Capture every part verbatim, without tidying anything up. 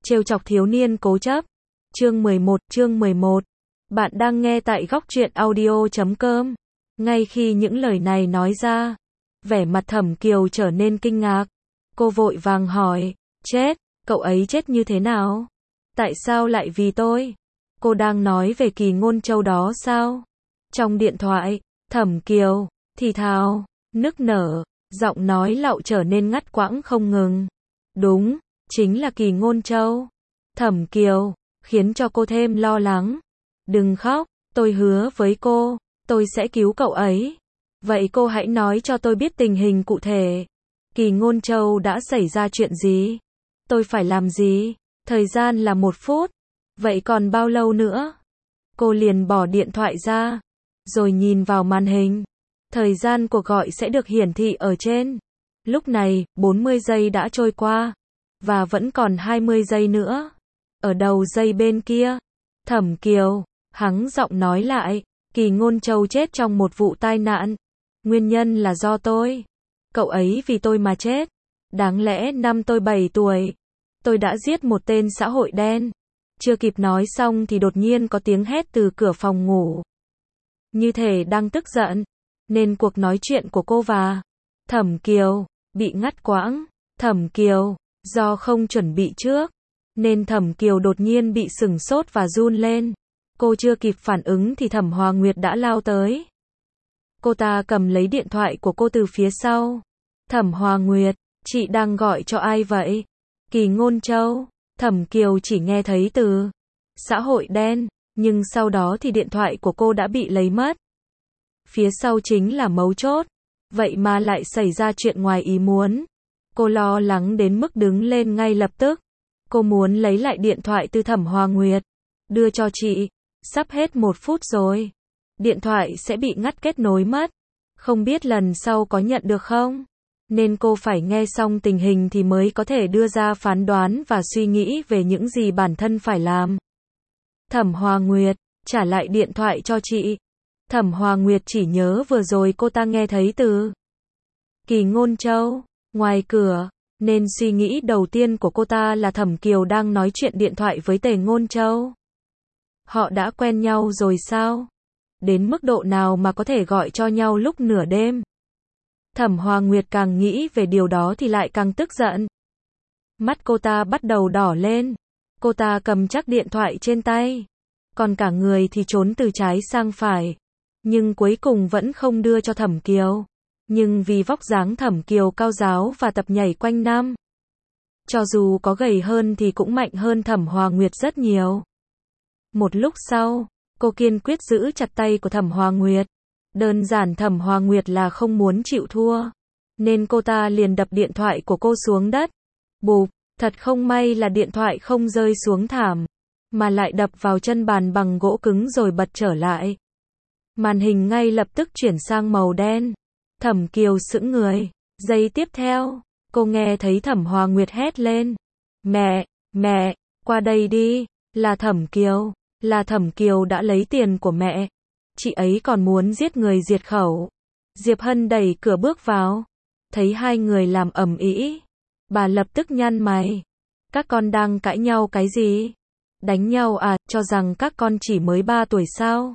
Trêu chọc thiếu niên cố chấp. Chương mười một, chương mười một. Bạn đang nghe tại góc truyện audio chấm com. Ngay khi những lời này nói ra, vẻ mặt Thẩm Kiều trở nên kinh ngạc. Cô vội vàng hỏi, chết, cậu ấy chết như thế nào? Tại sao lại vì tôi? Cô đang nói về Kỳ Ngôn Châu đó sao? Trong điện thoại, Thẩm Kiều thì thào, nức nở, giọng nói lạo trở nên ngắt quãng không ngừng. Đúng, chính là Kỳ Ngôn Châu. Thẩm Kiều khiến cho cô thêm lo lắng. Đừng khóc, tôi hứa với cô, tôi sẽ cứu cậu ấy. Vậy cô hãy nói cho tôi biết tình hình cụ thể. Kỳ Ngôn Châu đã xảy ra chuyện gì? Tôi phải làm gì? Thời gian là một phút. Vậy còn bao lâu nữa? Cô liền bỏ điện thoại ra, rồi nhìn vào màn hình. Thời gian cuộc gọi sẽ được hiển thị ở trên. Lúc này, bốn mươi giây đã trôi qua, và vẫn còn hai mươi giây nữa. Ở đầu dây bên kia, Thẩm Kiều hắng giọng nói lại, Kỳ Ngôn Châu chết trong một vụ tai nạn. Nguyên nhân là do tôi. Cậu ấy vì tôi mà chết. Đáng lẽ năm tôi bảy tuổi, tôi đã giết một tên xã hội đen. Chưa kịp nói xong thì đột nhiên có tiếng hét từ cửa phòng ngủ. Như thể đang tức giận, nên cuộc nói chuyện của cô và Thẩm Kiều bị ngắt quãng. Thẩm Kiều, do không chuẩn bị trước, nên Thẩm Kiều đột nhiên bị sửng sốt và run lên. Cô chưa kịp phản ứng thì Thẩm Hoa Nguyệt đã lao tới. Cô ta cầm lấy điện thoại của cô từ phía sau. Thẩm Hoa Nguyệt, chị đang gọi cho ai vậy? Kỳ Ngôn Châu. Thẩm Kiều chỉ nghe thấy từ xã hội đen, nhưng sau đó thì điện thoại của cô đã bị lấy mất. Phía sau chính là mấu chốt. Vậy mà lại xảy ra chuyện ngoài ý muốn. Cô lo lắng đến mức đứng lên ngay lập tức. Cô muốn lấy lại điện thoại từ Thẩm Hoa Nguyệt. Đưa cho chị. Sắp hết một phút rồi. Điện thoại sẽ bị ngắt kết nối mất. Không biết lần sau có nhận được không? Nên cô phải nghe xong tình hình thì mới có thể đưa ra phán đoán và suy nghĩ về những gì bản thân phải làm. Thẩm Hoa Nguyệt, trả lại điện thoại cho chị. Thẩm Hoa Nguyệt chỉ nhớ vừa rồi cô ta nghe thấy từ Kỳ Ngôn Châu ngoài cửa, nên suy nghĩ đầu tiên của cô ta là Thẩm Kiều đang nói chuyện điện thoại với Tề Ngôn Châu. Họ đã quen nhau rồi sao? Đến mức độ nào mà có thể gọi cho nhau lúc nửa đêm? Thẩm Hoa Nguyệt càng nghĩ về điều đó thì lại càng tức giận. Mắt cô ta bắt đầu đỏ lên. Cô ta cầm chắc điện thoại trên tay, còn cả người thì trốn từ trái sang phải. Nhưng cuối cùng vẫn không đưa cho Thẩm Kiều. Nhưng vì vóc dáng Thẩm Kiều cao ráo và tập nhảy quanh năm, cho dù có gầy hơn thì cũng mạnh hơn Thẩm Hoa Nguyệt rất nhiều. Một lúc sau, cô kiên quyết giữ chặt tay của Thẩm Hoa Nguyệt. Đơn giản Thẩm Hoa Nguyệt là không muốn chịu thua, nên cô ta liền đập điện thoại của cô xuống đất. Bụp, thật không may là điện thoại không rơi xuống thảm, mà lại đập vào chân bàn bằng gỗ cứng rồi bật trở lại. Màn hình ngay lập tức chuyển sang màu đen. Thẩm Kiều sững người. Giây tiếp theo, cô nghe thấy Thẩm Hoa Nguyệt hét lên. Mẹ, mẹ, qua đây đi. Là Thẩm Kiều. Là Thẩm Kiều đã lấy tiền của mẹ. Chị ấy còn muốn giết người diệt khẩu. Diệp Hân đẩy cửa bước vào. Thấy hai người làm ầm ĩ, bà lập tức nhăn mày. Các con đang cãi nhau cái gì? Đánh nhau à, cho rằng các con chỉ mới ba tuổi sao?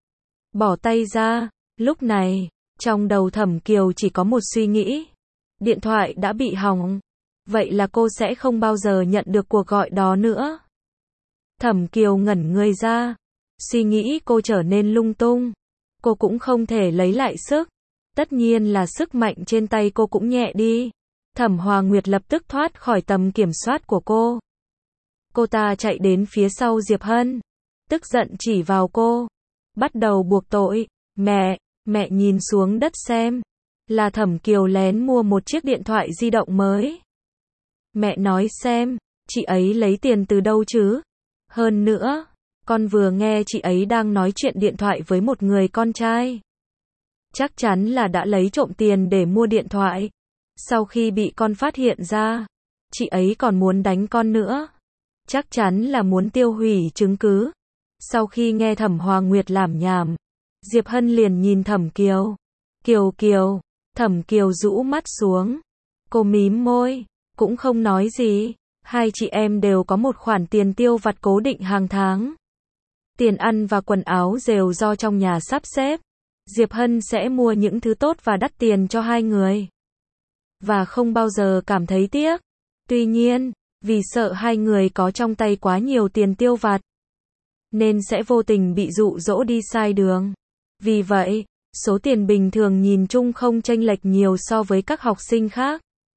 Bỏ tay ra. Lúc này, trong đầu Thẩm Kiều chỉ có một suy nghĩ. Điện thoại đã bị hỏng. Vậy là cô sẽ không bao giờ nhận được cuộc gọi đó nữa. Thẩm Kiều ngẩn người ra. Suy nghĩ cô trở nên lung tung. Cô cũng không thể lấy lại sức. Tất nhiên là sức mạnh trên tay cô cũng nhẹ đi. Thẩm Hoa Nguyệt lập tức thoát khỏi tầm kiểm soát của cô. Cô ta chạy đến phía sau Diệp Hân, tức giận chỉ vào cô, bắt đầu buộc tội. Mẹ, mẹ nhìn xuống đất xem. Là Thẩm Kiều lén mua một chiếc điện thoại di động mới. Mẹ nói xem, chị ấy lấy tiền từ đâu chứ? Hơn nữa, con vừa nghe chị ấy đang nói chuyện điện thoại với một người con trai. Chắc chắn là đã lấy trộm tiền để mua điện thoại. Sau khi bị con phát hiện ra, chị ấy còn muốn đánh con nữa. Chắc chắn là muốn tiêu hủy chứng cứ. Sau khi nghe Thẩm Hoa Nguyệt lảm nhảm, Diệp Hân liền nhìn Thẩm Kiều. Kiều Kiều, Thẩm Kiều rũ mắt xuống. Cô mím môi, cũng không nói gì. Hai chị em đều có một khoản tiền tiêu vặt cố định hàng tháng. Tiền ăn và quần áo đều do trong nhà sắp xếp. Diệp Hân sẽ mua những thứ tốt và đắt tiền cho hai người. Và không bao giờ cảm thấy tiếc. Tuy nhiên, vì sợ hai người có trong tay quá nhiều tiền tiêu vặt, nên sẽ vô tình bị dụ dỗ đi sai đường. Vì vậy, số tiền bình thường nhìn chung không chênh lệch nhiều so với các học sinh khác.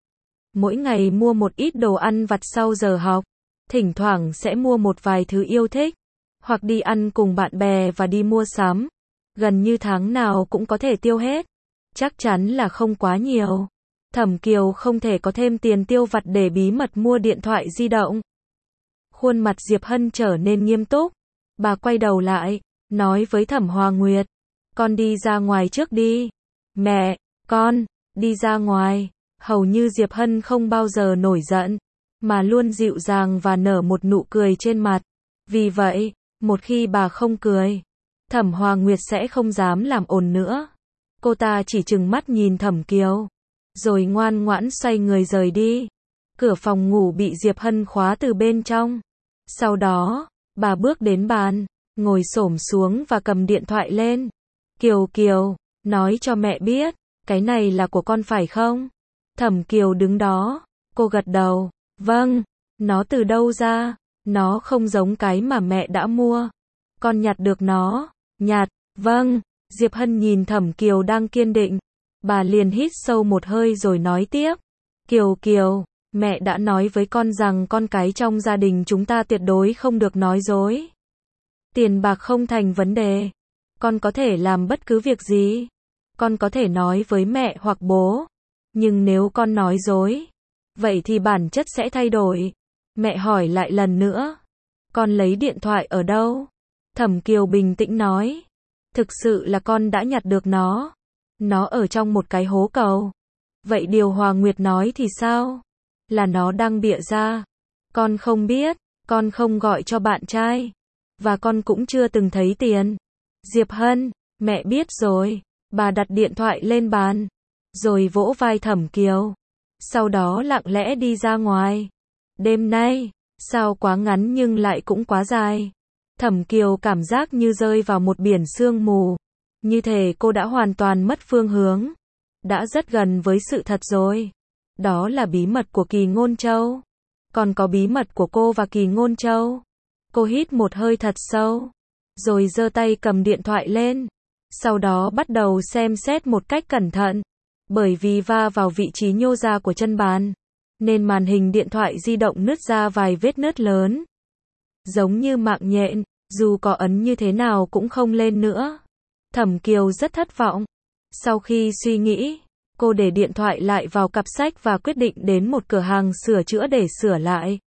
Mỗi ngày mua một ít đồ ăn vặt sau giờ học, thỉnh thoảng sẽ mua một vài thứ yêu thích, hoặc đi ăn cùng bạn bè và đi mua sắm. Gần như tháng nào cũng có thể tiêu hết. Chắc chắn là không quá nhiều. Thẩm Kiều không thể có thêm tiền tiêu vặt để bí mật mua điện thoại di động. Khuôn mặt Diệp Hân trở nên nghiêm túc. Bà quay đầu lại, nói với Thẩm Hoa Nguyệt, con đi ra ngoài trước đi. Mẹ, con, đi ra ngoài. Hầu như Diệp Hân không bao giờ nổi giận, mà luôn dịu dàng và nở một nụ cười trên mặt. Vì vậy, một khi bà không cười, Thẩm Hoa Nguyệt sẽ không dám làm ồn nữa. Cô ta chỉ trừng mắt nhìn Thẩm Kiều, rồi ngoan ngoãn xoay người rời đi. Cửa phòng ngủ bị Diệp Hân khóa từ bên trong. Sau đó, bà bước đến bàn, ngồi xổm xuống và cầm điện thoại lên. Kiều Kiều, nói cho mẹ biết, cái này là của con phải không? Thẩm Kiều đứng đó, cô gật đầu, vâng, nó từ đâu ra? Nó không giống cái mà mẹ đã mua. Con nhặt được nó. Nhặt, vâng. Diệp Hân nhìn Thẩm Kiều đang kiên định. Bà liền hít sâu một hơi rồi nói tiếp. Kiều Kiều, mẹ đã nói với con rằng con cái trong gia đình chúng ta tuyệt đối không được nói dối. Tiền bạc không thành vấn đề. Con có thể làm bất cứ việc gì. Con có thể nói với mẹ hoặc bố. Nhưng nếu con nói dối, vậy thì bản chất sẽ thay đổi. Mẹ hỏi lại lần nữa. Con lấy điện thoại ở đâu? Thẩm Kiều bình tĩnh nói. Thực sự là con đã nhặt được nó. Nó ở trong một cái hố cầu. Vậy điều Hoa Nguyệt nói thì sao? Là nó đang bịa ra. Con không biết, con không gọi cho bạn trai. Và con cũng chưa từng thấy tiền. Diệp Hân, mẹ biết rồi. Bà đặt điện thoại lên bàn, rồi vỗ vai Thẩm Kiều. Sau đó lặng lẽ đi ra ngoài. Đêm nay, sao quá ngắn nhưng lại cũng quá dài. Thẩm Kiều cảm giác như rơi vào một biển sương mù. Như thể cô đã hoàn toàn mất phương hướng. Đã rất gần với sự thật rồi. Đó là bí mật của Kỳ Ngôn Châu. Còn có bí mật của cô và Kỳ Ngôn Châu. Cô hít một hơi thật sâu, rồi giơ tay cầm điện thoại lên. Sau đó bắt đầu xem xét một cách cẩn thận. Bởi vì va vào vị trí nhô ra của chân bàn, nên màn hình điện thoại di động nứt ra vài vết nứt lớn. Giống như mạng nhện, dù có ấn như thế nào cũng không lên nữa. Thẩm Kiều rất thất vọng. Sau khi suy nghĩ, cô để điện thoại lại vào cặp sách và quyết định đến một cửa hàng sửa chữa để sửa lại.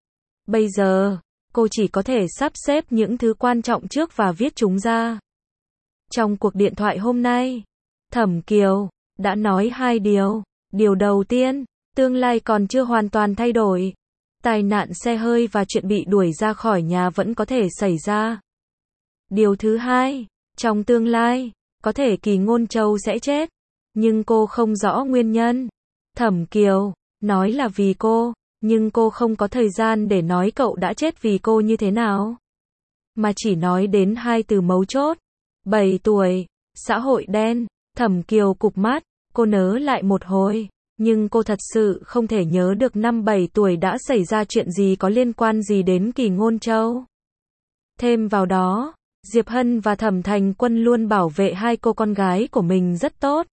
Bây giờ, cô chỉ có thể sắp xếp những thứ quan trọng trước và viết chúng ra. Trong cuộc điện thoại hôm nay, Thẩm Kiều đã nói hai điều. Điều đầu tiên, tương lai còn chưa hoàn toàn thay đổi. Tai nạn xe hơi và chuyện bị đuổi ra khỏi nhà vẫn có thể xảy ra. Điều thứ hai, trong tương lai, có thể Kỳ Ngôn Châu sẽ chết. Nhưng cô không rõ nguyên nhân. Thẩm Kiều nói là vì cô, nhưng cô không có thời gian để nói cậu đã chết vì cô như thế nào. Mà chỉ nói đến hai từ mấu chốt. bảy tuổi, xã hội đen. Thẩm Kiều cụp mắt, cô nớ lại một hồi. Nhưng cô thật sự không thể nhớ được năm bảy tuổi đã xảy ra chuyện gì có liên quan gì đến Kỳ Ngôn Châu. Thêm vào đó, Diệp Hân và Thẩm Thành Quân luôn bảo vệ hai cô con gái của mình rất tốt.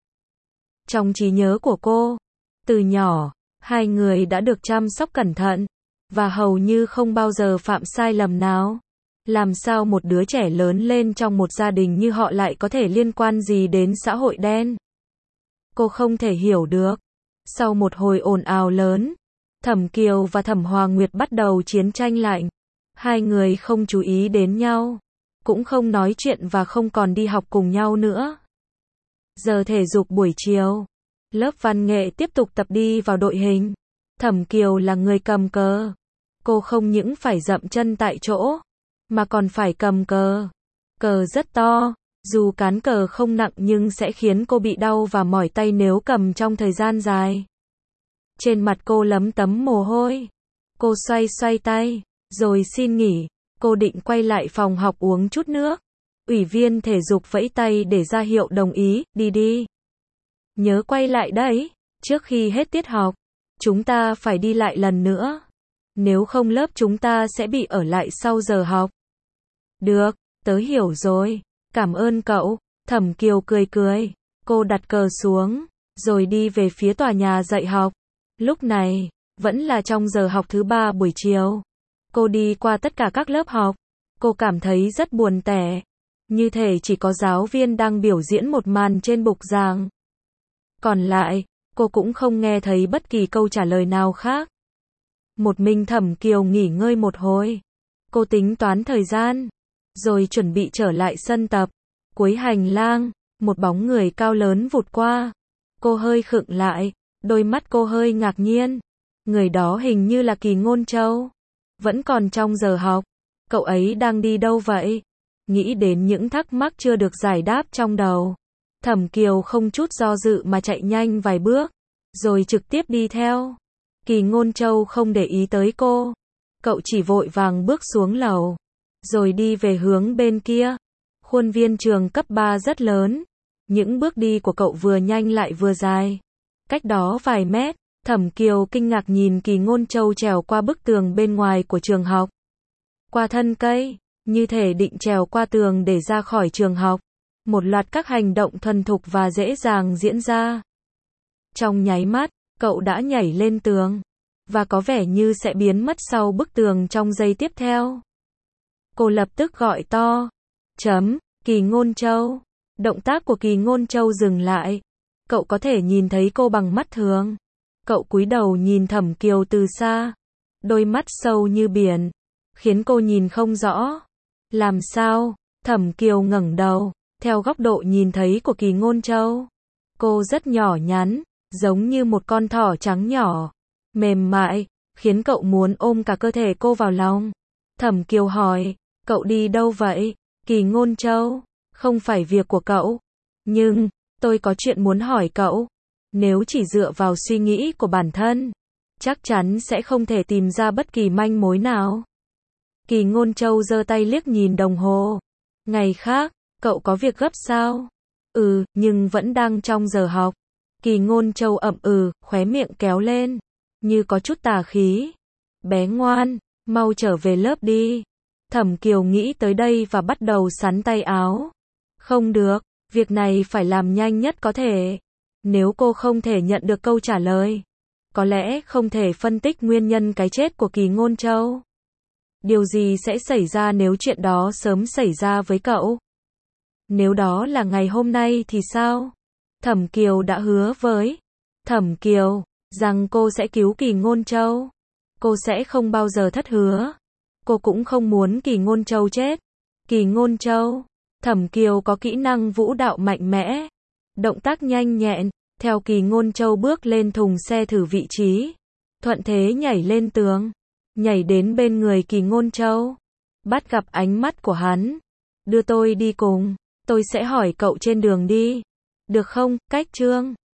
Trong trí nhớ của cô, từ nhỏ, hai người đã được chăm sóc cẩn thận, và hầu như không bao giờ phạm sai lầm nào. Làm sao một đứa trẻ lớn lên trong một gia đình như họ lại có thể liên quan gì đến xã hội đen? Cô không thể hiểu được. Sau một hồi ồn ào lớn, Thẩm Kiều và Thẩm Hoa Nguyệt bắt đầu chiến tranh lạnh. Hai người không chú ý đến nhau, cũng không nói chuyện và không còn đi học cùng nhau nữa. Giờ thể dục buổi chiều, lớp văn nghệ tiếp tục tập đi vào đội hình. Thẩm Kiều là người cầm cờ. Cô không những phải dậm chân tại chỗ, mà còn phải cầm cờ. Cờ rất to, dù cán cờ không nặng nhưng sẽ khiến cô bị đau và mỏi tay nếu cầm trong thời gian dài. Trên mặt cô lấm tấm mồ hôi. Cô xoay xoay tay, rồi xin nghỉ. Cô định quay lại phòng học uống chút nước. Ủy viên thể dục vẫy tay để ra hiệu đồng ý, đi đi. Nhớ quay lại đấy, trước khi hết tiết học. Chúng ta phải đi lại lần nữa. Nếu không lớp chúng ta sẽ bị ở lại sau giờ học. Được, tớ hiểu rồi. Cảm ơn cậu. Thẩm Kiều cười cười. Cô đặt cờ xuống, rồi đi về phía tòa nhà dạy học. Lúc này, vẫn là trong giờ học thứ ba buổi chiều. Cô đi qua tất cả các lớp học. Cô cảm thấy rất buồn tẻ. Như thể chỉ có giáo viên đang biểu diễn một màn trên bục giảng. Còn lại, cô cũng không nghe thấy bất kỳ câu trả lời nào khác. Một mình Thẩm Kiều nghỉ ngơi một hồi. Cô tính toán thời gian, rồi chuẩn bị trở lại sân tập. Cuối hành lang, một bóng người cao lớn vụt qua. Cô hơi khựng lại, đôi mắt cô hơi ngạc nhiên. Người đó hình như là Kỳ Ngôn Châu. Vẫn còn trong giờ học. Cậu ấy đang đi đâu vậy? Nghĩ đến những thắc mắc chưa được giải đáp trong đầu. Thẩm Kiều không chút do dự mà chạy nhanh vài bước, rồi trực tiếp đi theo. Kỳ Ngôn Châu không để ý tới cô. Cậu chỉ vội vàng bước xuống lầu, rồi đi về hướng bên kia. Khuôn viên trường cấp ba rất lớn. Những bước đi của cậu vừa nhanh lại vừa dài. Cách đó vài mét, Thẩm Kiều kinh ngạc nhìn Kỳ Ngôn Châu trèo qua bức tường bên ngoài của trường học. Qua thân cây, như thể định trèo qua tường để ra khỏi trường học. Một loạt các hành động thuần thục và dễ dàng diễn ra. Trong nháy mắt, cậu đã nhảy lên tường, và có vẻ như sẽ biến mất sau bức tường trong giây tiếp theo. Cô lập tức gọi to. Chấm, Kỳ Ngôn Châu. Động tác của Kỳ Ngôn Châu dừng lại. Cậu có thể nhìn thấy cô bằng mắt thường. Cậu cúi đầu nhìn Thẩm Kiều từ xa. Đôi mắt sâu như biển, khiến cô nhìn không rõ. Làm sao? Thẩm Kiều ngẩng đầu, theo góc độ nhìn thấy của Kỳ Ngôn Châu. Cô rất nhỏ nhắn, giống như một con thỏ trắng nhỏ, mềm mại, khiến cậu muốn ôm cả cơ thể cô vào lòng. Thẩm Kiều hỏi, cậu đi đâu vậy? Kỳ Ngôn Châu, không phải việc của cậu. Nhưng, tôi có chuyện muốn hỏi cậu. Nếu chỉ dựa vào suy nghĩ của bản thân, chắc chắn sẽ không thể tìm ra bất kỳ manh mối nào. Kỳ Ngôn Châu giơ tay liếc nhìn đồng hồ. Ngày khác, cậu có việc gấp sao? Ừ, nhưng vẫn đang trong giờ học. Kỳ Ngôn Châu ậm ừ, khóe miệng kéo lên, như có chút tà khí. Bé ngoan, mau trở về lớp đi. Thẩm Kiều nghĩ tới đây và bắt đầu xắn tay áo. Không được, việc này phải làm nhanh nhất có thể. Nếu cô không thể nhận được câu trả lời, có lẽ không thể phân tích nguyên nhân cái chết của Kỳ Ngôn Châu. Điều gì sẽ xảy ra nếu chuyện đó sớm xảy ra với cậu? Nếu đó là ngày hôm nay thì sao? Thẩm Kiều đã hứa với Thẩm Kiều rằng cô sẽ cứu Kỳ Ngôn Châu. Cô sẽ không bao giờ thất hứa. Cô cũng không muốn Kỳ Ngôn Châu chết. Kỳ Ngôn Châu. Thẩm Kiều có kỹ năng vũ đạo mạnh mẽ. Động tác nhanh nhẹn, theo Kỳ Ngôn Châu bước lên thùng xe thử vị trí. Thuận thế nhảy lên tường. Nhảy đến bên người Kỳ Ngôn Châu. Bắt gặp ánh mắt của hắn. Đưa tôi đi cùng. Tôi sẽ hỏi cậu trên đường đi. Được không, Cách Trương?